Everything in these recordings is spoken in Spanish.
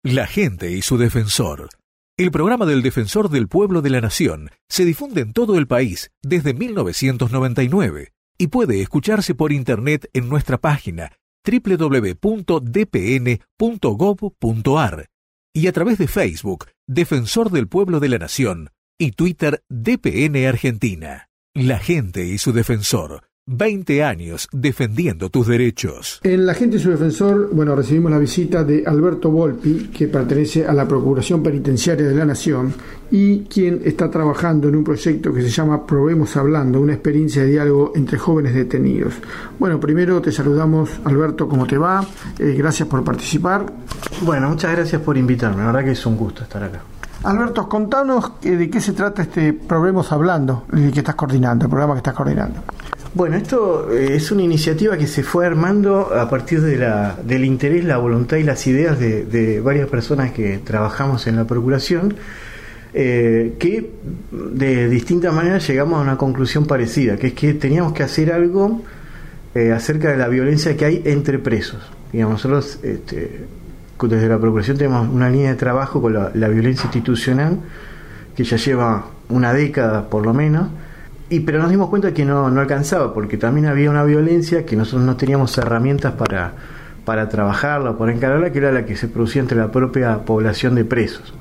La gente y su defensor. El programa del Defensor del Pueblo de la Nación se difunde en todo el país desde 1999 y puede escucharse por internet en nuestra página www.dpn.gov.ar y a través de Facebook, Defensor del Pueblo de la Nación, y Twitter, DPN Argentina. La gente y su defensor. 20 años defendiendo tus derechos. En La gente y su defensor, recibimos la visita de Alberto Volpi, que pertenece a la Procuración Penitenciaria de la Nación y quien está trabajando en un proyecto que se llama Probemos Hablando, una experiencia de diálogo entre jóvenes detenidos. Primero te saludamos, Alberto, ¿cómo te va? Gracias por participar. Muchas gracias por invitarme, la verdad que es un gusto estar acá. Alberto, contanos de qué se trata este Probemos Hablando, el que estás coordinando, el programa que estás coordinando. Esto es una iniciativa que se fue armando a partir del interés, la voluntad y las ideas de varias personas que trabajamos en la Procuración, que de distintas maneras llegamos a una conclusión parecida, que es que teníamos que hacer algo acerca de la violencia que hay entre presos. Nosotros desde la Procuración tenemos una línea de trabajo con la violencia institucional que ya lleva una década por lo menos, pero nos dimos cuenta que no alcanzaba, porque también había una violencia que nosotros no teníamos herramientas para trabajarla, para encararla, que era la que se producía entre la propia población de presos.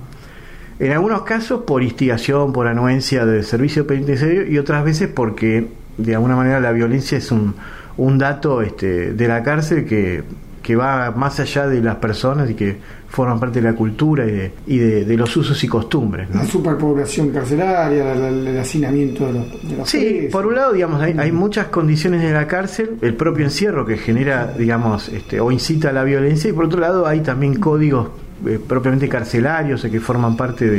En algunos casos por instigación, por anuencia del servicio penitenciario, y otras veces porque de alguna manera la violencia es un dato de la cárcel que va más allá de las personas y que forman parte de la cultura y de los usos y costumbres, ¿no? La superpoblación carcelaria, el hacinamiento de los Sí, presos. por un lado, hay muchas condiciones de la cárcel, el propio encierro que genera, o incita a la violencia, y por otro lado hay también códigos propiamente carcelarios que forman parte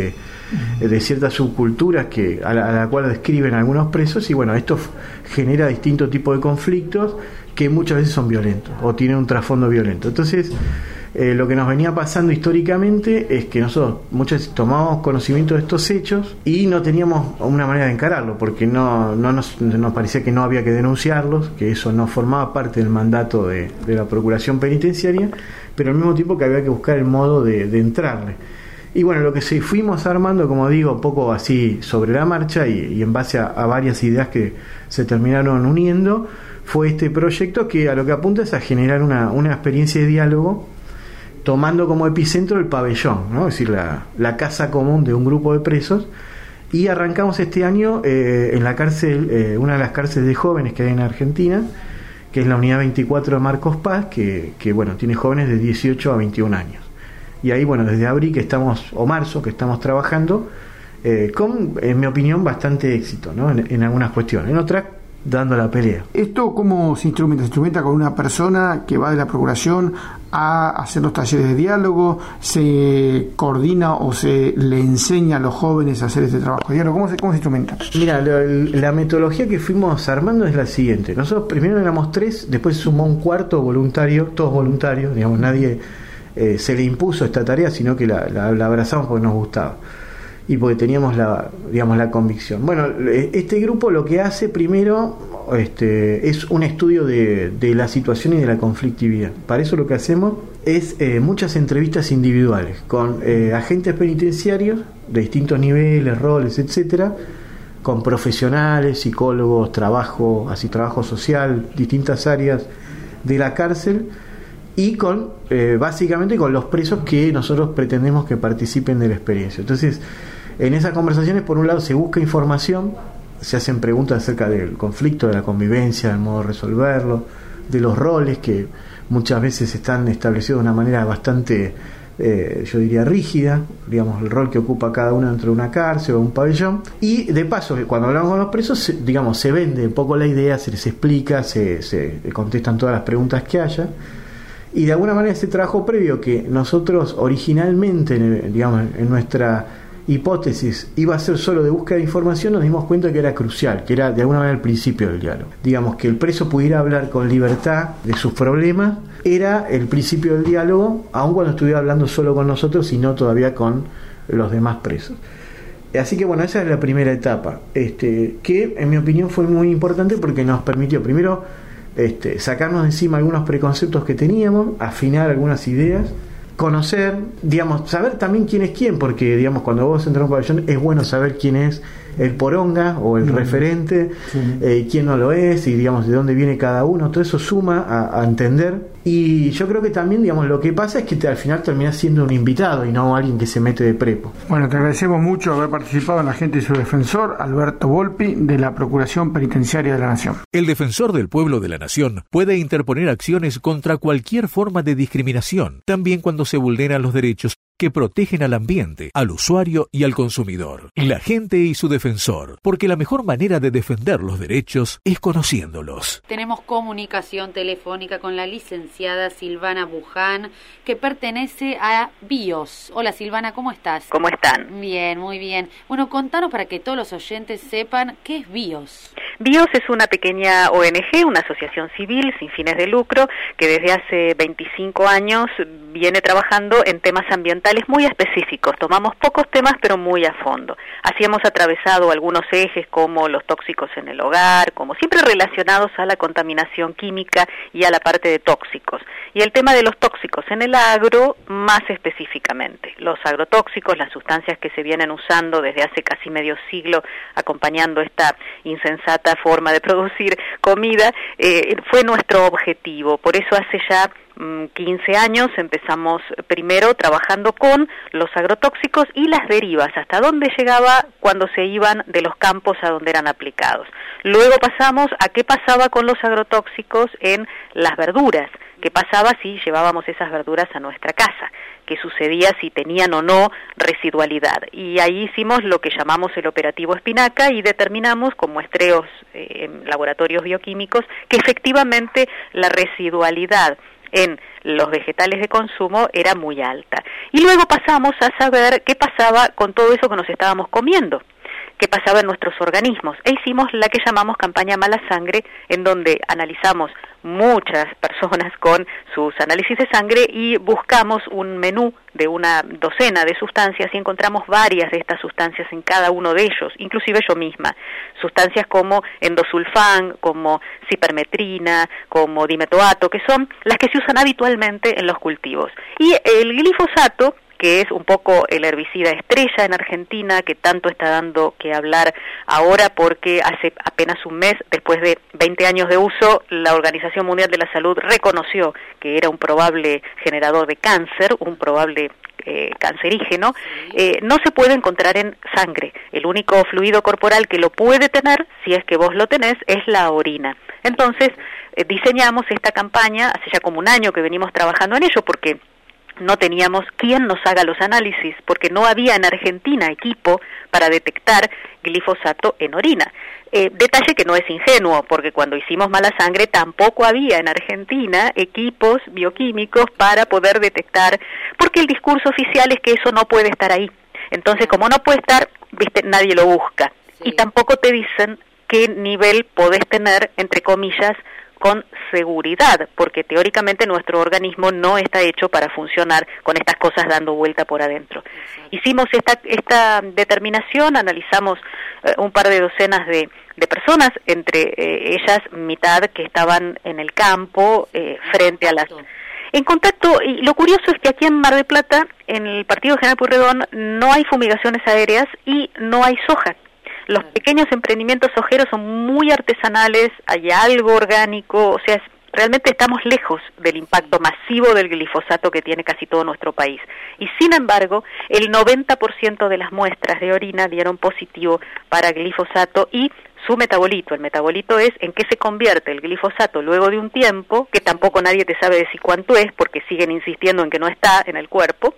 de ciertas subculturas a la cual describen algunos presos, y esto genera distintos tipos de conflictos que muchas veces son violentos o tienen un trasfondo violento. Entonces, lo que nos venía pasando históricamente es que nosotros muchas veces tomábamos conocimiento de estos hechos y no teníamos una manera de encararlo, porque no nos parecía que no había que denunciarlos, que eso no formaba parte del mandato de la Procuración Penitenciaria, pero al mismo tiempo que había que buscar el modo de entrarle. Y lo que fuimos armando, como digo, un poco así sobre la marcha y en base a varias ideas que se terminaron uniendo, fue este proyecto que a lo que apunta es a generar una experiencia de diálogo, tomando como epicentro el pabellón, ¿no? Es decir, la casa común de un grupo de presos, y arrancamos este año en la cárcel, una de las cárceles de jóvenes que hay en Argentina, que es la unidad 24 de Marcos Paz, que tiene jóvenes de 18 a 21 años. Y ahí, desde abril marzo que estamos trabajando, con, en mi opinión, bastante éxito, ¿no? En algunas cuestiones. En otras, dando la pelea. ¿Esto cómo se instrumenta? ¿Se instrumenta con una persona que va de la Procuración a hacer los talleres de diálogo? ¿Se coordina o se le enseña a los jóvenes a hacer este trabajo de diálogo? ¿Cómo se instrumenta? Mira, la metodología que fuimos armando es la siguiente. Nosotros primero éramos 3, después se sumó un cuarto voluntario, todos voluntarios, nadie se le impuso esta tarea, sino que la abrazamos porque nos gustaba y porque teníamos la convicción. Este grupo lo que hace primero es un estudio de la situación y de la conflictividad. Para eso lo que hacemos es muchas entrevistas individuales con agentes penitenciarios de distintos niveles, roles, etcétera, con profesionales, psicólogos, trabajo social, distintas áreas de la cárcel, y básicamente con los presos que nosotros pretendemos que participen de la experiencia. Entonces, en esas conversaciones, por un lado, se busca información, se hacen preguntas acerca del conflicto, de la convivencia, del modo de resolverlo, de los roles que muchas veces están establecidos de una manera bastante, yo diría, rígida, el rol que ocupa cada uno dentro de una cárcel o un pabellón. Y de paso, cuando hablamos con los presos, se vende un poco la idea, se les explica, se contestan todas las preguntas que haya. Y de alguna manera ese trabajo previo que nosotros originalmente, en nuestra hipótesis iba a ser solo de búsqueda de información, nos dimos cuenta que era crucial, que era de alguna manera el principio del diálogo. Que el preso pudiera hablar con libertad de sus problemas era el principio del diálogo, aun cuando estuviera hablando solo con nosotros y no todavía con los demás presos. Así que esa es la primera etapa, que en mi opinión fue muy importante porque nos permitió primero sacarnos de encima algunos preconceptos que teníamos, afinar algunas ideas, conocer, digamos, saber también quién es quién, porque, digamos, cuando vos entras a un pabellón es bueno saber quién es el poronga o el referente, quién no lo es, y, digamos, de dónde viene cada uno. Todo eso suma a entender. Y yo creo que también, digamos, lo que pasa es que al final terminás siendo un invitado y no alguien que se mete de prepo. Bueno, te agradecemos mucho haber participado en La Gente y su Defensor, Alberto Volpi, de la Procuración Penitenciaria de la Nación. El defensor del pueblo de la Nación puede interponer acciones contra cualquier forma de discriminación, también cuando se vulneran los derechos que protegen al ambiente, al usuario y al consumidor. La Gente y su Defensor, porque la mejor manera de defender los derechos es conociéndolos. Tenemos comunicación telefónica con la licenciada Silvana Buján, que pertenece a BIOS. Hola Silvana, ¿cómo estás? ¿Cómo están? Bien, muy bien. Bueno, contanos para que todos los oyentes sepan qué es BIOS. BIOS es una pequeña ONG, una asociación civil sin fines de lucro, que desde hace 25 años viene trabajando en temas ambientales muy específicos. Tomamos pocos temas, pero muy a fondo. Así hemos atravesado algunos ejes como los tóxicos en el hogar, como siempre relacionados a la contaminación química y a la parte de tóxicos. Y el tema de los tóxicos en el agro, más específicamente. Los agrotóxicos, las sustancias que se vienen usando desde hace casi medio siglo, acompañando esta insensata forma de producir comida, fue nuestro objetivo. Por eso hace ya 15 años empezamos primero trabajando con los agrotóxicos y las derivas, hasta dónde llegaba cuando se iban de los campos a donde eran aplicados. Luego pasamos a qué pasaba con los agrotóxicos en las verduras, qué pasaba si llevábamos esas verduras a nuestra casa, qué sucedía si tenían o no residualidad. Y ahí hicimos lo que llamamos el operativo Espinaca y determinamos con muestreos en laboratorios bioquímicos que efectivamente la residualidad en los vegetales de consumo era muy alta. Y luego pasamos a saber qué pasaba con todo eso que nos estábamos comiendo, qué pasaba en nuestros organismos. E hicimos la que llamamos campaña Mala Sangre, en donde analizamos muchas personas con sus análisis de sangre y buscamos un menú de una docena de sustancias y encontramos varias de estas sustancias en cada uno de ellos, inclusive yo misma. Sustancias como endosulfán, como cipermetrina, como dimetoato, que son las que se usan habitualmente en los cultivos. Y el glifosato, que es un poco el herbicida estrella en Argentina, que tanto está dando que hablar ahora porque hace apenas un mes, después de 20 años de uso, la Organización Mundial de la Salud reconoció que era un probable generador de cáncer, un probable cancerígeno. No se puede encontrar en sangre. El único fluido corporal que lo puede tener, si es que vos lo tenés, es la orina. Entonces, diseñamos esta campaña, hace ya como un año que venimos trabajando en ello, porque no teníamos quien nos haga los análisis, porque no había en Argentina equipo para detectar glifosato en orina. Detalle que no es ingenuo, porque cuando hicimos Mala Sangre tampoco había en Argentina equipos bioquímicos para poder detectar, porque el discurso oficial es que eso no puede estar ahí. Entonces, como no puede estar, viste, nadie lo busca. Sí. Y tampoco te dicen qué nivel podés tener, entre comillas, con seguridad, porque teóricamente nuestro organismo no está hecho para funcionar con estas cosas dando vuelta por adentro. Exacto. Hicimos esta determinación, analizamos un par de docenas de personas, entre ellas mitad que estaban en el campo, frente a las... En contacto, y lo curioso es que aquí en Mar del Plata, en el Partido General Pueyrredón, no hay fumigaciones aéreas y no hay soja. Los pequeños emprendimientos sojeros son muy artesanales, hay algo orgánico, o sea, realmente estamos lejos del impacto masivo del glifosato que tiene casi todo nuestro país. Y sin embargo, el 90% de las muestras de orina dieron positivo para glifosato y su metabolito. El metabolito es en qué se convierte el glifosato luego de un tiempo, que tampoco nadie te sabe decir cuánto es, porque siguen insistiendo en que no está en el cuerpo,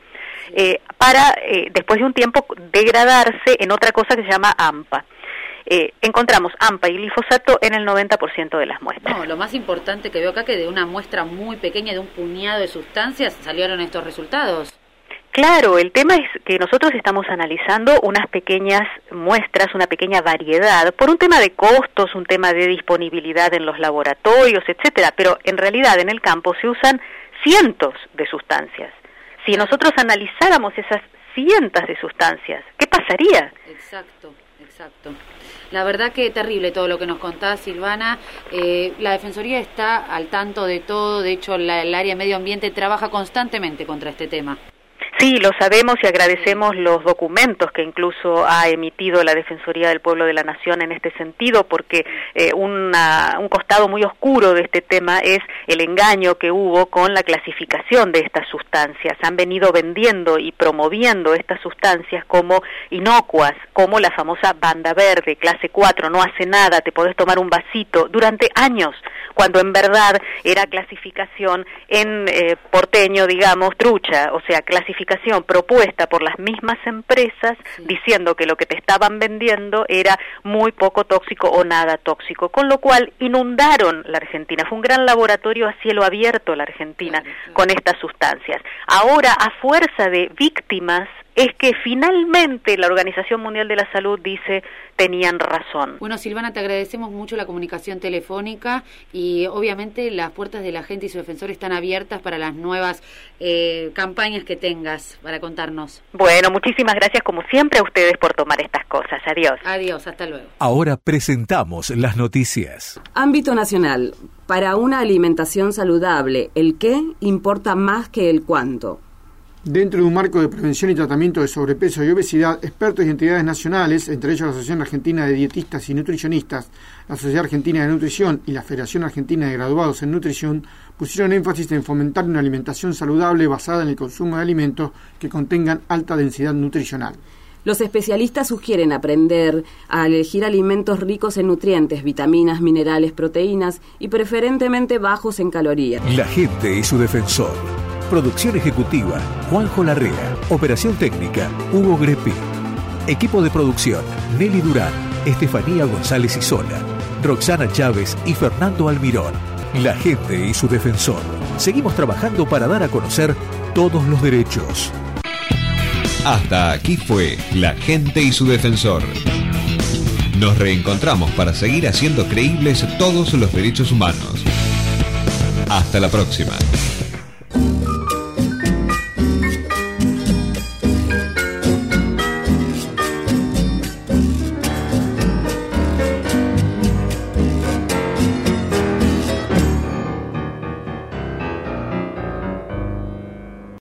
para después de un tiempo degradarse en otra cosa que se llama AMPA. Encontramos AMPA y glifosato en el 90% de las muestras. No, lo más importante que veo acá que de una muestra muy pequeña, de un puñado de sustancias, salieron estos resultados. Claro, el tema es que nosotros estamos analizando unas pequeñas muestras, una pequeña variedad, por un tema de costos, un tema de disponibilidad en los laboratorios, etcétera, pero en realidad en el campo se usan cientos de sustancias. Si nosotros analizáramos esas cientos de sustancias, ¿qué pasaría? Exacto. Exacto. La verdad que terrible todo lo que nos contás, Silvana. La Defensoría está al tanto de todo, de hecho el área de medio ambiente trabaja constantemente contra este tema. Sí, lo sabemos y agradecemos los documentos que incluso ha emitido la Defensoría del Pueblo de la Nación en este sentido, porque un costado muy oscuro de este tema es el engaño que hubo con la clasificación de estas sustancias. Han venido vendiendo y promoviendo estas sustancias como inocuas, como la famosa banda verde, clase 4, no hace nada, te podés tomar un vasito, durante años, cuando en verdad era clasificación en porteño, digamos, trucha, o sea, clasificación propuesta por las mismas empresas, sí, diciendo que lo que te estaban vendiendo era muy poco tóxico o nada tóxico, con lo cual inundaron la Argentina. Fue un gran laboratorio a cielo abierto la Argentina, claro, con estas sustancias. Ahora, a fuerza de víctimas, es que finalmente la Organización Mundial de la Salud dice tenían razón. Bueno, Silvana, te agradecemos mucho la comunicación telefónica y obviamente las puertas de la gente y su defensor están abiertas para las nuevas campañas que tengas para contarnos. Bueno, muchísimas gracias como siempre a ustedes por tomar estas cosas. Adiós. Adiós, hasta luego. Ahora presentamos las noticias. Ámbito nacional. Para una alimentación saludable, el qué importa más que el cuánto. Dentro de un marco de prevención y tratamiento de sobrepeso y obesidad, expertos y entidades nacionales, entre ellos la Asociación Argentina de Dietistas y Nutricionistas, la Sociedad Argentina de Nutrición y la Federación Argentina de Graduados en Nutrición, pusieron énfasis en fomentar una alimentación saludable basada en el consumo de alimentos que contengan alta densidad nutricional. Los especialistas sugieren aprender a elegir alimentos ricos en nutrientes, vitaminas, minerales, proteínas y preferentemente bajos en calorías. La gente y su defensor. Producción ejecutiva, Juanjo Larrea. Operación técnica, Hugo Greppi. Equipo de producción, Nelly Durán, Estefanía González Isola, Roxana Chávez y Fernando Almirón. La gente y su defensor. Seguimos trabajando para dar a conocer todos los derechos. Hasta aquí fue La gente y su defensor. Nos reencontramos para seguir haciendo creíbles todos los derechos humanos. Hasta la próxima.